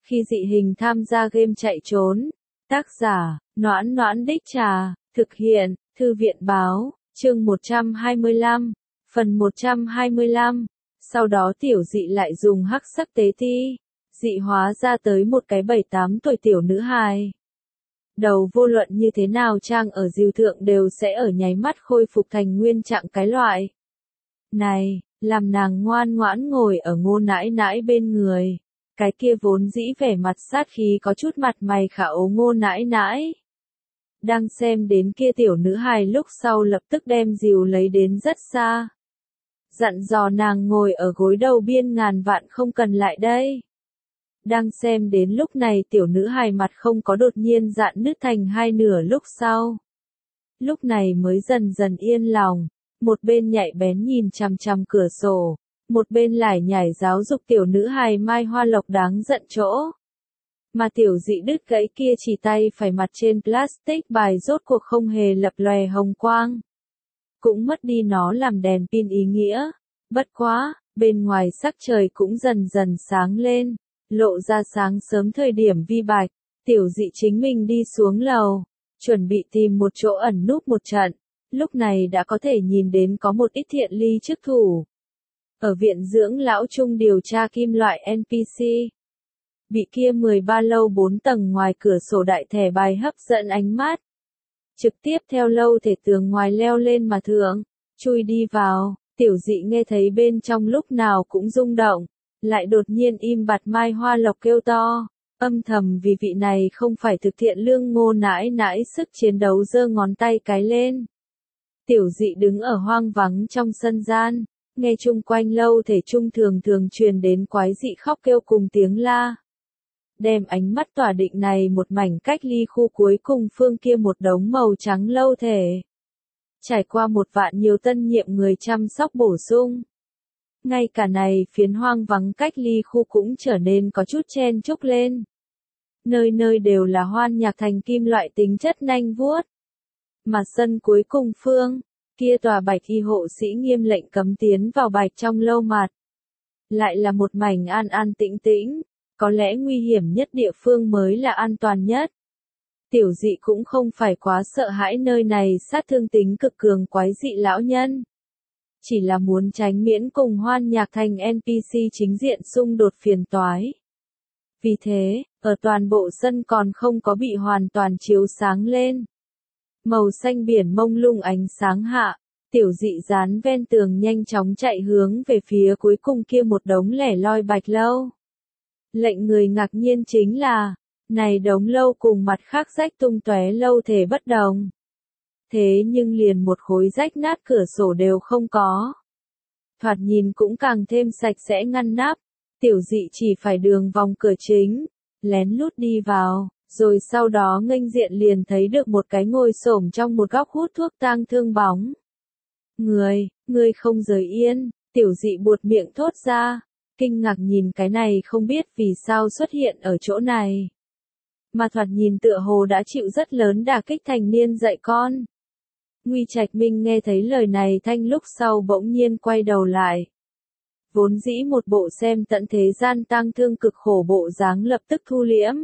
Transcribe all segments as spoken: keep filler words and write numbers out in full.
Khi dị hình tham gia game chạy trốn. Tác giả, Noãn Noãn Đích Trà, thực hiện, Thư viện Báo, chương một trăm hai mươi lăm, phần một trăm hai mươi lăm. Sau đó tiểu dị lại dùng hắc sắc tế ti, dị hóa ra tới một cái bảy tám tuổi tiểu nữ hài. Đầu vô luận như thế nào trang ở diều thượng đều sẽ ở nháy mắt khôi phục thành nguyên trạng cái loại. Này, làm nàng ngoan ngoãn ngồi ở Ngô nãi nãi bên người. Cái kia vốn dĩ vẻ mặt sát khí có chút mặt mày khả ố Ngô nãi nãi. Đang xem đến kia tiểu nữ hài lúc sau lập tức đem diều lấy đến rất xa. Dặn dò nàng ngồi ở gối đầu biên ngàn vạn không cần lại đây. Đang xem đến lúc này tiểu nữ hài mặt không có đột nhiên dạn nứt thành hai nửa lúc sau. Lúc này mới dần dần yên lòng, một bên nhạy bén nhìn chằm chằm cửa sổ, một bên lải nhải giáo dục tiểu nữ hài mai hoa lộc đáng giận chỗ. Mà tiểu dị đứt gãy kia chỉ tay phải mặt trên plastic bài rốt cuộc không hề lập lòe hồng quang. Cũng mất đi nó làm đèn pin ý nghĩa. Bất quá, bên ngoài sắc trời cũng dần dần sáng lên, lộ ra sáng sớm thời điểm vi bạch. Tiểu dị chính mình đi xuống lầu, chuẩn bị tìm một chỗ ẩn núp một trận. Lúc này đã có thể nhìn đến có một ít thiện ly chức thủ. Ở viện dưỡng lão trung điều tra kim loại en pê xê. Bị kia mười ba lâu bốn tầng ngoài cửa sổ đại thẻ bài hấp dẫn ánh mắt. Trực tiếp theo lâu thể tường ngoài leo lên mà thượng, chui đi vào, tiểu dị nghe thấy bên trong lúc nào cũng rung động, lại đột nhiên im bặt mai hoa lộc kêu to, âm thầm vì vị này không phải thực thiện lương Ngô nãi nãi sức chiến đấu giơ ngón tay cái lên. Tiểu dị đứng ở hoang vắng trong sân gian, nghe chung quanh lâu thể trung thường thường truyền đến quái dị khóc kêu cùng tiếng la. Đem ánh mắt tỏa định này một mảnh cách ly khu cuối cùng phương kia một đống màu trắng lâu thể. Trải qua một vạn nhiều tân nhiệm người chăm sóc bổ sung. Ngay cả này phiến hoang vắng cách ly khu cũng trở nên có chút chen chúc lên. Nơi nơi đều là hoan nhạc thành kim loại tính chất nanh vuốt. Mà sân cuối cùng phương, kia tòa bạch y hộ sĩ nghiêm lệnh cấm tiến vào bạch trong lâu mặt. Lại là một mảnh an an tĩnh tĩnh. Có lẽ nguy hiểm nhất địa phương mới là an toàn nhất. Tiểu dị cũng không phải quá sợ hãi nơi này sát thương tính cực cường quái dị lão nhân. Chỉ là muốn tránh miễn cùng hoan nhạc thành en pê xê chính diện xung đột phiền toái. Vì thế, ở toàn bộ sân còn không có bị hoàn toàn chiếu sáng lên. Màu xanh biển mông lung ánh sáng hạ, tiểu dị dán ven tường nhanh chóng chạy hướng về phía cuối cùng kia một đống lẻ loi bạch lâu. Lệnh người ngạc nhiên chính là, này đống lâu cùng mặt khác rách tung tóe lâu thể bất đồng. Thế nhưng liền một khối rách nát cửa sổ đều không có. Thoạt nhìn cũng càng thêm sạch sẽ ngăn nắp, tiểu dị chỉ phải đường vòng cửa chính, lén lút đi vào, rồi sau đó nghênh diện liền thấy được một cái ngồi xổm trong một góc hút thuốc tang thương bóng. Người, người không rời yên, tiểu dị buột miệng thốt ra. Kinh ngạc nhìn cái này không biết vì sao xuất hiện ở chỗ này. Mà thoạt nhìn tựa hồ đã chịu rất lớn đả kích thành niên dạy con. Nguy Trạch Minh nghe thấy lời này thanh lúc sau bỗng nhiên quay đầu lại. Vốn dĩ một bộ xem tận thế gian tang thương cực khổ bộ dáng lập tức thu liễm.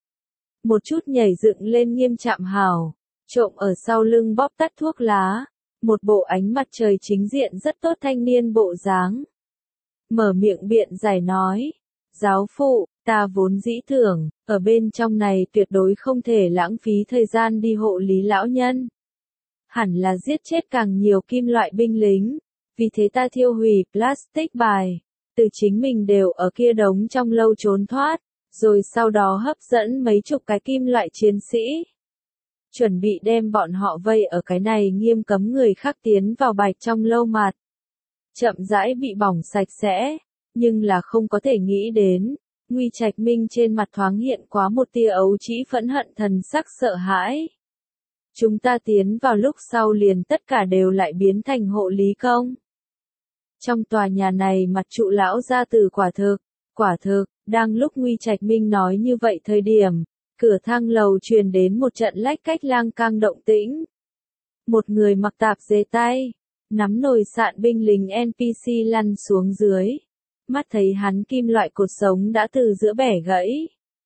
Một chút nhảy dựng lên nghiêm chạm hào, trộm ở sau lưng bóp tắt thuốc lá. Một bộ ánh mặt trời chính diện rất tốt thanh niên bộ dáng. Mở miệng biện giải nói, giáo phụ, ta vốn dĩ tưởng, ở bên trong này tuyệt đối không thể lãng phí thời gian đi hộ lý lão nhân. Hẳn là giết chết càng nhiều kim loại binh lính, vì thế ta thiêu hủy plastic bài, từ chính mình đều ở kia đống trong lâu trốn thoát, rồi sau đó hấp dẫn mấy chục cái kim loại chiến sĩ. Chuẩn bị đem bọn họ vây ở cái này nghiêm cấm người khác tiến vào bạch trong lâu mặt. Chậm rãi bị bỏng sạch sẽ, nhưng là không có thể nghĩ đến, Nguy Trạch Minh trên mặt thoáng hiện quá một tia ấu trĩ phẫn hận thần sắc sợ hãi. Chúng ta tiến vào lúc sau liền tất cả đều lại biến thành hộ lý công. Trong tòa nhà này mặt trụ lão gia tử quả thực, quả thực, đang lúc Nguy Trạch Minh nói như vậy thời điểm, cửa thang lầu truyền đến một trận lách cách lang cang động tĩnh. Một người mặc tạp dề tay, nắm nồi sạn binh lính en pê xê lăn xuống dưới. Mắt thấy hắn kim loại cột sống đã từ giữa bẻ gãy.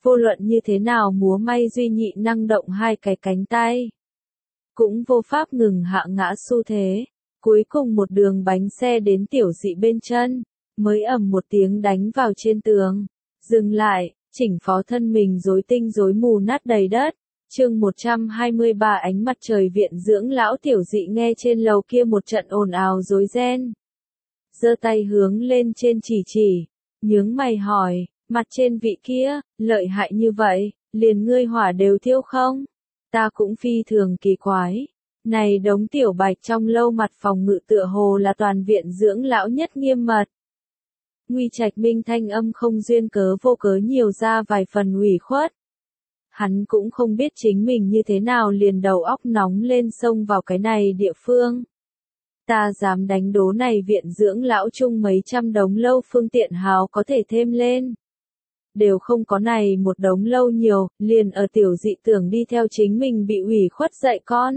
Vô luận như thế nào múa may duy nhị năng động hai cái cánh tay. Cũng vô pháp ngừng hạ ngã xu thế. Cuối cùng một đường bánh xe đến tiểu dị bên chân, mới ầm một tiếng đánh vào trên tường. Dừng lại, chỉnh phó thân mình rối tinh rối mù nát đầy đất. Chương một trăm hai mươi ba ánh mặt trời viện dưỡng lão tiểu dị nghe trên lầu kia một trận ồn ào rối ren. Giơ tay hướng lên trên chỉ chỉ, nhướng mày hỏi, mặt trên vị kia, lợi hại như vậy, liền ngươi hỏa đều thiêu không? Ta cũng phi thường kỳ quái. Này đống tiểu bạch trong lâu mặt phòng ngự tựa hồ là toàn viện dưỡng lão nhất nghiêm mật. Nguy Trạch Minh thanh âm không duyên cớ vô cớ nhiều ra vài phần ủy khuất. Hắn cũng không biết chính mình như thế nào liền đầu óc nóng lên xông vào cái này địa phương. Ta dám đánh đố này viện dưỡng lão chung mấy trăm đống lâu phương tiện hào có thể thêm lên. Đều không có này một đống lâu nhiều, liền ở tiểu dị tưởng đi theo chính mình bị ủy khuất dạy con.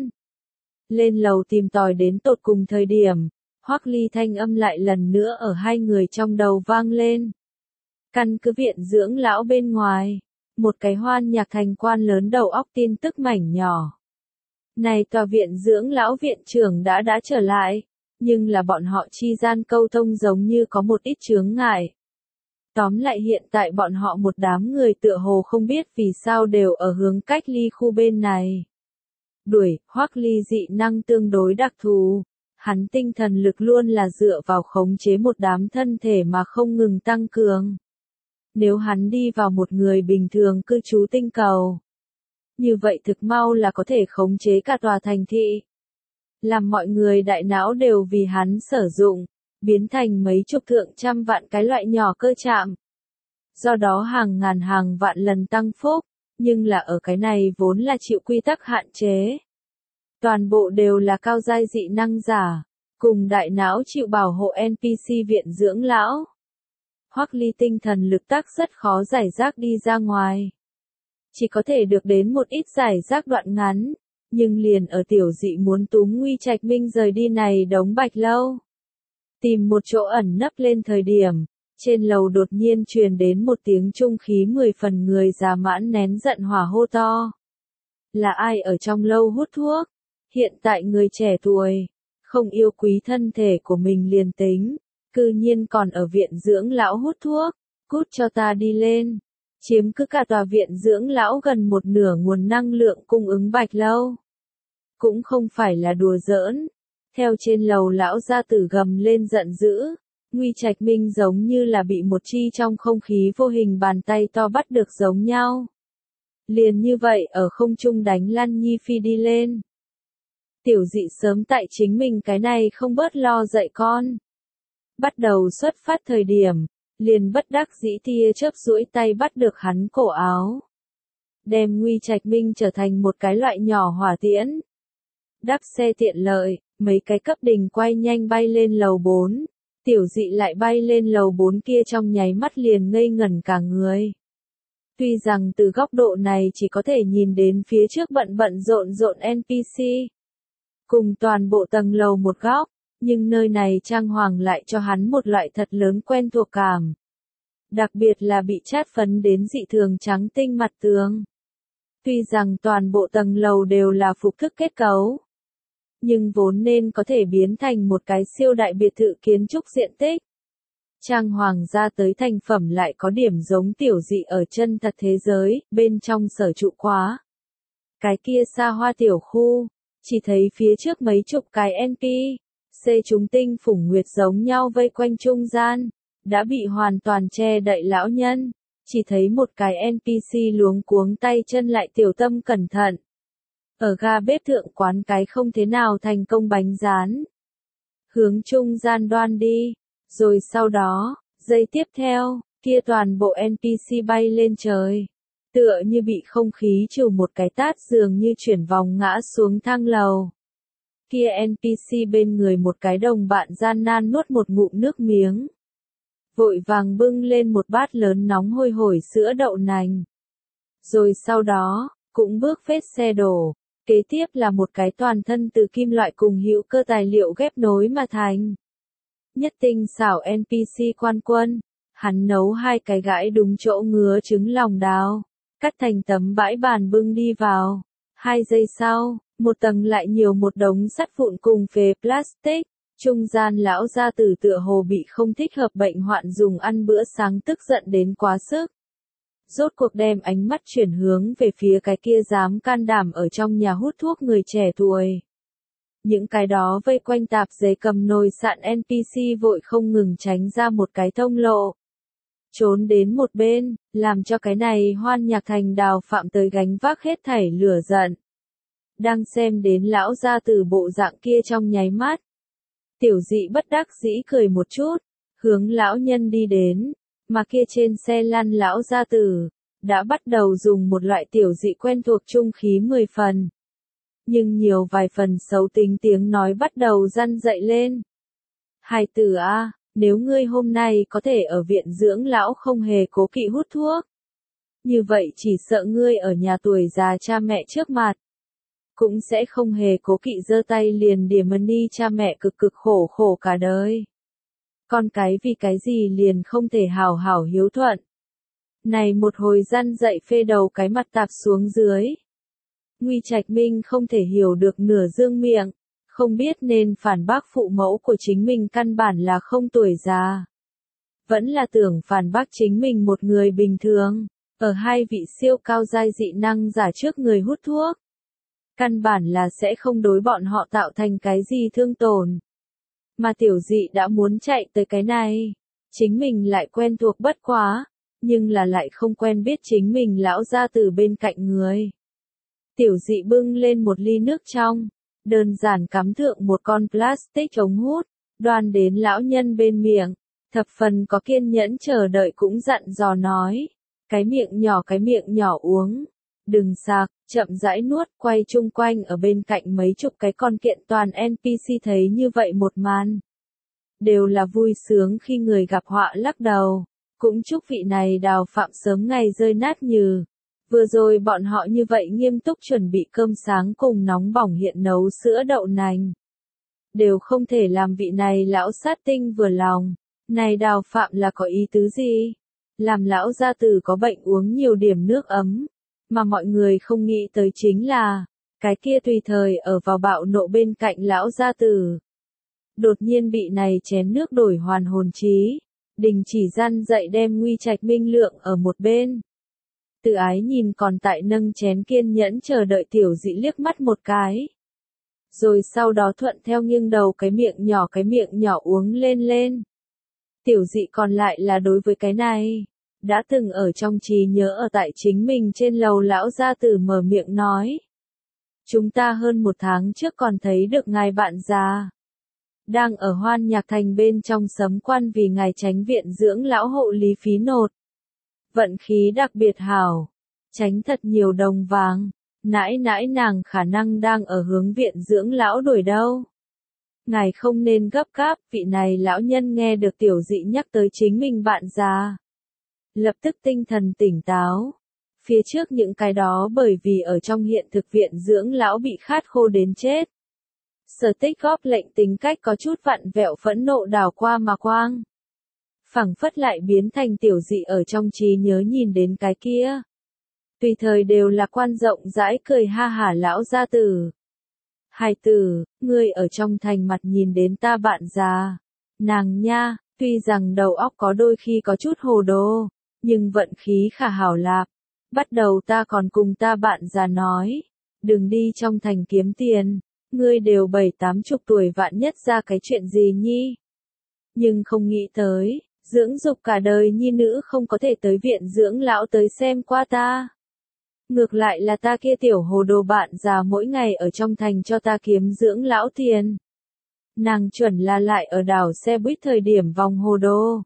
Lên lầu tìm tòi đến tột cùng thời điểm, Hoắc Ly thanh âm lại lần nữa ở hai người trong đầu vang lên. Căn cứ viện dưỡng lão bên ngoài, một cái hoan nhạc thành quan lớn đầu óc tin tức mảnh nhỏ. Này tòa viện dưỡng lão viện trưởng đã đã trở lại, nhưng là bọn họ chi gian câu thông giống như có một ít chướng ngại. Tóm lại hiện tại bọn họ một đám người tựa hồ không biết vì sao đều ở hướng cách ly khu bên này. Đuổi, Hoắc Ly dị năng tương đối đặc thù. Hắn tinh thần lực luôn là dựa vào khống chế một đám thân thể mà không ngừng tăng cường. Nếu hắn đi vào một người bình thường cư trú tinh cầu, như vậy thực mau là có thể khống chế cả tòa thành thị. Làm mọi người đại não đều vì hắn sử dụng, biến thành mấy chục thượng trăm vạn cái loại nhỏ cơ chạm. Do đó hàng ngàn hàng vạn lần tăng phúc, nhưng là ở cái này vốn là chịu quy tắc hạn chế. Toàn bộ đều là cao giai dị năng giả, cùng đại não chịu bảo hộ en pê xê viện dưỡng lão. Hoắc Ly tinh thần lực tác rất khó giải rác đi ra ngoài. Chỉ có thể được đến một ít giải rác đoạn ngắn, nhưng liền ở tiểu dị muốn túm Nguy Trạch Minh rời đi này đống bạch lâu. Tìm một chỗ ẩn nấp lên thời điểm, trên lầu đột nhiên truyền đến một tiếng trung khí mười phần người già mãn nén giận hỏa hô to. Là ai ở trong lâu hút thuốc? Hiện tại người trẻ tuổi, không yêu quý thân thể của mình liền tính, cư nhiên còn ở viện dưỡng lão hút thuốc, cút cho ta đi lên. Chiếm cứ cả tòa viện dưỡng lão gần một nửa nguồn năng lượng cung ứng bạch lâu. Cũng không phải là đùa giỡn. Theo trên lầu lão gia tử gầm lên giận dữ, Nguy Trạch Minh giống như là bị một chi trong không khí vô hình bàn tay to bắt được giống nhau. Liền như vậy ở không trung đánh lăn nhi phi đi lên. Tiểu dị sớm tại chính mình cái này không bớt lo dạy con. Bắt đầu xuất phát thời điểm, liền bất đắc dĩ tia chớp duỗi tay bắt được hắn cổ áo. Đem Nguy Trạch Minh trở thành một cái loại nhỏ hỏa tiễn. Đắp xe tiện lợi, mấy cái cấp đỉnh quay nhanh bay lên lầu bốn. Tiểu dị lại bay lên lầu bốn kia trong nháy mắt liền ngây ngẩn cả người. Tuy rằng từ góc độ này chỉ có thể nhìn đến phía trước bận bận rộn rộn en pê xê. Cùng toàn bộ tầng lầu một góc, nhưng nơi này trang hoàng lại cho hắn một loại thật lớn quen thuộc cảm. Đặc biệt là bị chát phấn đến dị thường trắng tinh mặt tường. Tuy rằng toàn bộ tầng lầu đều là phục thức kết cấu, nhưng vốn nên có thể biến thành một cái siêu đại biệt thự kiến trúc diện tích. Trang hoàng ra tới thành phẩm lại có điểm giống tiểu dị ở chân thật thế giới, bên trong sở trụ quá. Cái kia xa hoa tiểu khu, chỉ thấy phía trước mấy chục cái en pê xê chúng tinh phủng nguyệt giống nhau vây quanh trung gian, đã bị hoàn toàn che đậy lão nhân, chỉ thấy một cái en pê xê luống cuống tay chân lại tiểu tâm cẩn thận. Ở ga bếp thượng quán cái không thế nào thành công bánh rán. Hướng trung gian đoan đi, rồi sau đó, giây tiếp theo, kia toàn bộ en pê xê bay lên trời. Tựa như bị không khí trừ một cái tát dường như chuyển vòng ngã xuống thang lầu. Kia en pê xê bên người một cái đồng bạn gian nan nuốt một ngụm nước miếng. Vội vàng bưng lên một bát lớn nóng hôi hổi sữa đậu nành. Rồi sau đó, cũng bước vết xe đổ. Kế tiếp là một cái toàn thân từ kim loại cùng hữu cơ tài liệu ghép nối mà thành. Nhất tinh xảo en pê xê quan quân, hắn nấu hai cái gãi đúng chỗ ngứa trứng lòng đào, cắt thành tấm bãi bàn bưng đi vào. Hai giây sau, một tầng lại nhiều một đống sắt vụn cùng phế plastic. Trung gian lão gia tử tựa hồ bị không thích hợp bệnh hoạn dùng ăn bữa sáng tức giận đến quá sức. Rốt cuộc đem ánh mắt chuyển hướng về phía cái kia dám can đảm ở trong nhà hút thuốc người trẻ tuổi. Những cái đó vây quanh tạp dề cầm nồi sạn en pê xê vội không ngừng tránh ra một cái thông lộ. Trốn đến một bên, làm cho cái này Hoan Nhạc Thành Đào Phạm tới gánh vác hết thảy lửa giận. Đang xem đến lão gia tử bộ dạng kia trong nháy mắt. Tiểu Dị bất đắc dĩ cười một chút, hướng lão nhân đi đến, mà kia trên xe lăn lão gia tử, đã bắt đầu dùng một loại tiểu dị quen thuộc trung khí mười phần. Nhưng nhiều vài phần xấu tính tiếng nói bắt đầu răn dậy lên. Hài tử a, nếu ngươi hôm nay có thể ở viện dưỡng lão không hề cố kỵ hút thuốc. Như vậy chỉ sợ ngươi ở nhà tuổi già cha mẹ trước mặt. Cũng sẽ không hề cố kỵ giơ tay liền đìa money cha mẹ cực cực khổ khổ cả đời. Con cái vì cái gì liền không thể hảo hảo hiếu thuận. Này một hồi răn dậy phê đầu cái mặt tạp xuống dưới. Nguy Trạch Minh không thể hiểu được nửa dương miệng, không biết nên phản bác phụ mẫu của chính mình căn bản là không tuổi già. Vẫn là tưởng phản bác chính mình một người bình thường, ở hai vị siêu cao giai dị năng giả trước người hút thuốc. Căn bản là sẽ không đối bọn họ tạo thành cái gì thương tổn. Mà tiểu dị đã muốn chạy tới cái này. Chính mình lại quen thuộc bất quá, nhưng là lại không quen biết chính mình lão gia từ bên cạnh người. Tiểu dị bưng lên một ly nước trong, đơn giản cắm thượng một con plastic ống hút, đoan đến lão nhân bên miệng, thập phần có kiên nhẫn chờ đợi cũng dặn dò nói. Cái miệng nhỏ cái miệng nhỏ uống. Đừng sạc, chậm rãi nuốt, quay chung quanh ở bên cạnh mấy chục cái con kiện toàn en pê xê thấy như vậy một màn. Đều là vui sướng khi người gặp họa lắc đầu, cũng chúc vị này Đào Phạm sớm ngày rơi nát nhừ. Vừa rồi bọn họ như vậy nghiêm túc chuẩn bị cơm sáng cùng nóng bỏng hiện nấu sữa đậu nành. Đều không thể làm vị này lão sát tinh vừa lòng. Này Đào Phạm là có ý tứ gì? Làm lão gia tử có bệnh uống nhiều điểm nước ấm. Mà mọi người không nghĩ tới chính là, cái kia tùy thời ở vào bạo nộ bên cạnh lão gia tử. Đột nhiên bị này chén nước đổi hoàn hồn trí, đình chỉ răn dậy đem Nguy Trạch Minh lượng ở một bên. Tự ái nhìn còn tại nâng chén kiên nhẫn chờ đợi tiểu dị liếc mắt một cái. Rồi sau đó thuận theo nghiêng đầu cái miệng nhỏ cái miệng nhỏ uống lên lên. Tiểu dị còn lại là đối với cái này. Đã từng ở trong trí nhớ ở tại chính mình trên lầu lão gia tử mở miệng nói. Chúng ta hơn một tháng trước còn thấy được ngài bạn già. Đang ở Hoan Nhạc Thành bên trong sấm quan vì ngài tránh viện dưỡng lão hộ lý phí nột. Vận khí đặc biệt hảo. Tránh thật nhiều đồng vàng. Nãi nãi nàng khả năng đang ở hướng viện dưỡng lão đuổi đâu. Ngài không nên gấp gáp, vị này lão nhân nghe được tiểu dị nhắc tới chính mình bạn già. Lập tức tinh thần tỉnh táo. Phía trước những cái đó bởi vì ở trong hiện thực viện dưỡng lão bị khát khô đến chết. Sở Tích góp lệnh tính cách có chút vặn vẹo phẫn nộ đảo qua mà quang. Phẳng phất lại biến thành tiểu dị ở trong trí nhớ nhìn đến cái kia. Tùy thời đều là quan rộng rãi cười ha hả lão gia tử. Hài tử, ngươi ở trong thành mặt nhìn đến ta bạn già. Nàng nha, tuy rằng đầu óc có đôi khi có chút hồ đồ. Nhưng vận khí khả hảo lạp. Bắt đầu ta còn cùng ta bạn già nói. Đừng đi trong thành kiếm tiền. Ngươi đều bảy tám chục tuổi vạn nhất ra cái chuyện gì nhi. Nhưng không nghĩ tới. Dưỡng dục cả đời nhi nữ không có thể tới viện dưỡng lão tới xem qua ta. Ngược lại là ta kia tiểu hồ đồ bạn già mỗi ngày ở trong thành cho ta kiếm dưỡng lão tiền. Nàng chuẩn là lại ở đảo xe buýt thời điểm vòng hồ đồ.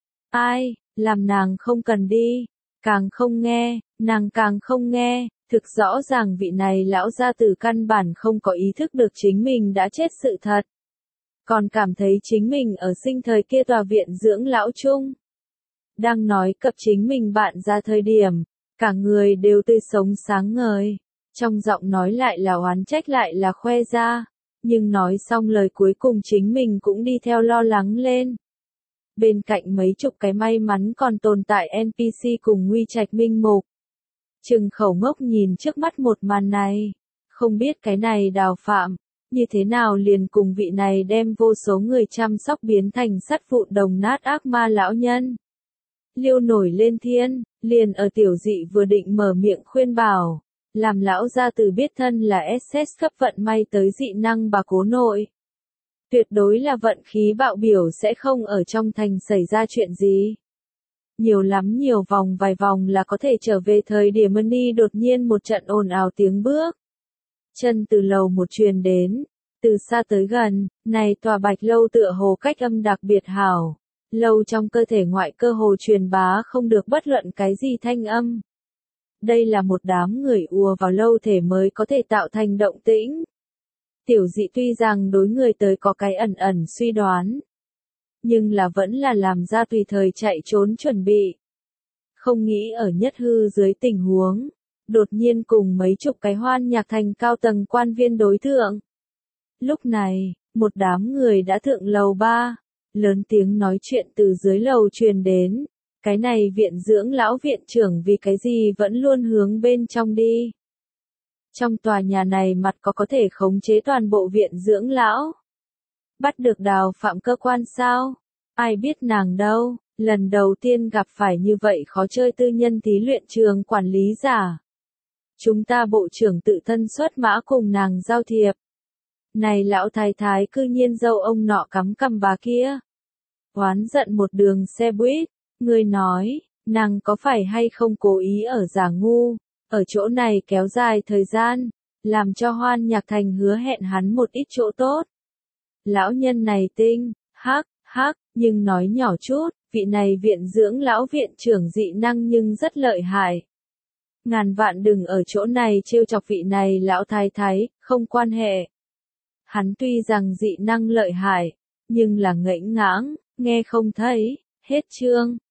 Ai? Làm nàng không cần đi, càng không nghe, nàng càng không nghe, thực rõ ràng vị này lão gia tử căn bản không có ý thức được chính mình đã chết sự thật. Còn cảm thấy chính mình ở sinh thời kia tòa viện dưỡng lão chung. Đang nói cập chính mình bạn ra thời điểm, cả người đều tươi sống sáng ngời, trong giọng nói lại là oán trách lại là khoe ra, nhưng nói xong lời cuối cùng chính mình cũng đi theo lo lắng lên. Bên cạnh mấy chục cái may mắn còn tồn tại en pê xê cùng Nguy Trạch Minh Mục. Trừng khẩu ngốc nhìn trước mắt một màn này. Không biết cái này Đào Phạm, như thế nào liền cùng vị này đem vô số người chăm sóc biến thành sắt vụn đồng nát ác ma lão nhân. Liêu nổi lên thiên, liền ở tiểu dị vừa định mở miệng khuyên bảo. Làm lão gia tử biết thân là ét ét cấp vận may tới dị năng bà cố nội. Tuyệt đối là vận khí bạo biểu sẽ không ở trong thành xảy ra chuyện gì. Nhiều lắm nhiều vòng vài vòng là có thể trở về thời điểm Money đột nhiên một trận ồn ào tiếng bước. Chân từ lầu một truyền đến, từ xa tới gần, này tòa bạch lâu tựa hồ cách âm đặc biệt hảo. Lâu trong cơ thể ngoại cơ hồ truyền bá không được bất luận cái gì thanh âm. Đây là một đám người ùa vào lâu thể mới có thể tạo thành động tĩnh. Tiểu dị tuy rằng đối người tới có cái ẩn ẩn suy đoán, nhưng là vẫn là làm ra tùy thời chạy trốn chuẩn bị. Không nghĩ ở nhất hư dưới tình huống, đột nhiên cùng mấy chục cái hoan nhạc thành cao tầng quan viên đối thượng. Lúc này, một đám người đã thượng lầu ba, lớn tiếng nói chuyện từ dưới lầu truyền đến. Cái này viện dưỡng lão viện trưởng vì cái gì vẫn luôn hướng bên trong đi. Trong tòa nhà này mặt có có thể khống chế toàn bộ viện dưỡng lão. Bắt được Đào Phạm cơ quan sao? Ai biết nàng đâu, lần đầu tiên gặp phải như vậy khó chơi tư nhân thí luyện trường quản lý giả. Chúng ta bộ trưởng tự thân xuất mã cùng nàng giao thiệp. Này lão thái thái cư nhiên dâu ông nọ cắm cằm bà kia. Oán giận một đường xe buýt, người nói, nàng có phải hay không cố ý ở giả ngu, ở chỗ này kéo dài thời gian, làm cho hoan nhạc thành hứa hẹn hắn một ít chỗ tốt. Lão nhân này tinh, hắc, hắc, nhưng nói nhỏ chút, vị này viện dưỡng lão viện trưởng dị năng nhưng rất lợi hại. Ngàn vạn đừng ở chỗ này trêu chọc vị này lão thái thái, không quan hệ. Hắn tuy rằng dị năng lợi hại, nhưng là ngẫy ngãng, nghe không thấy, hết chương.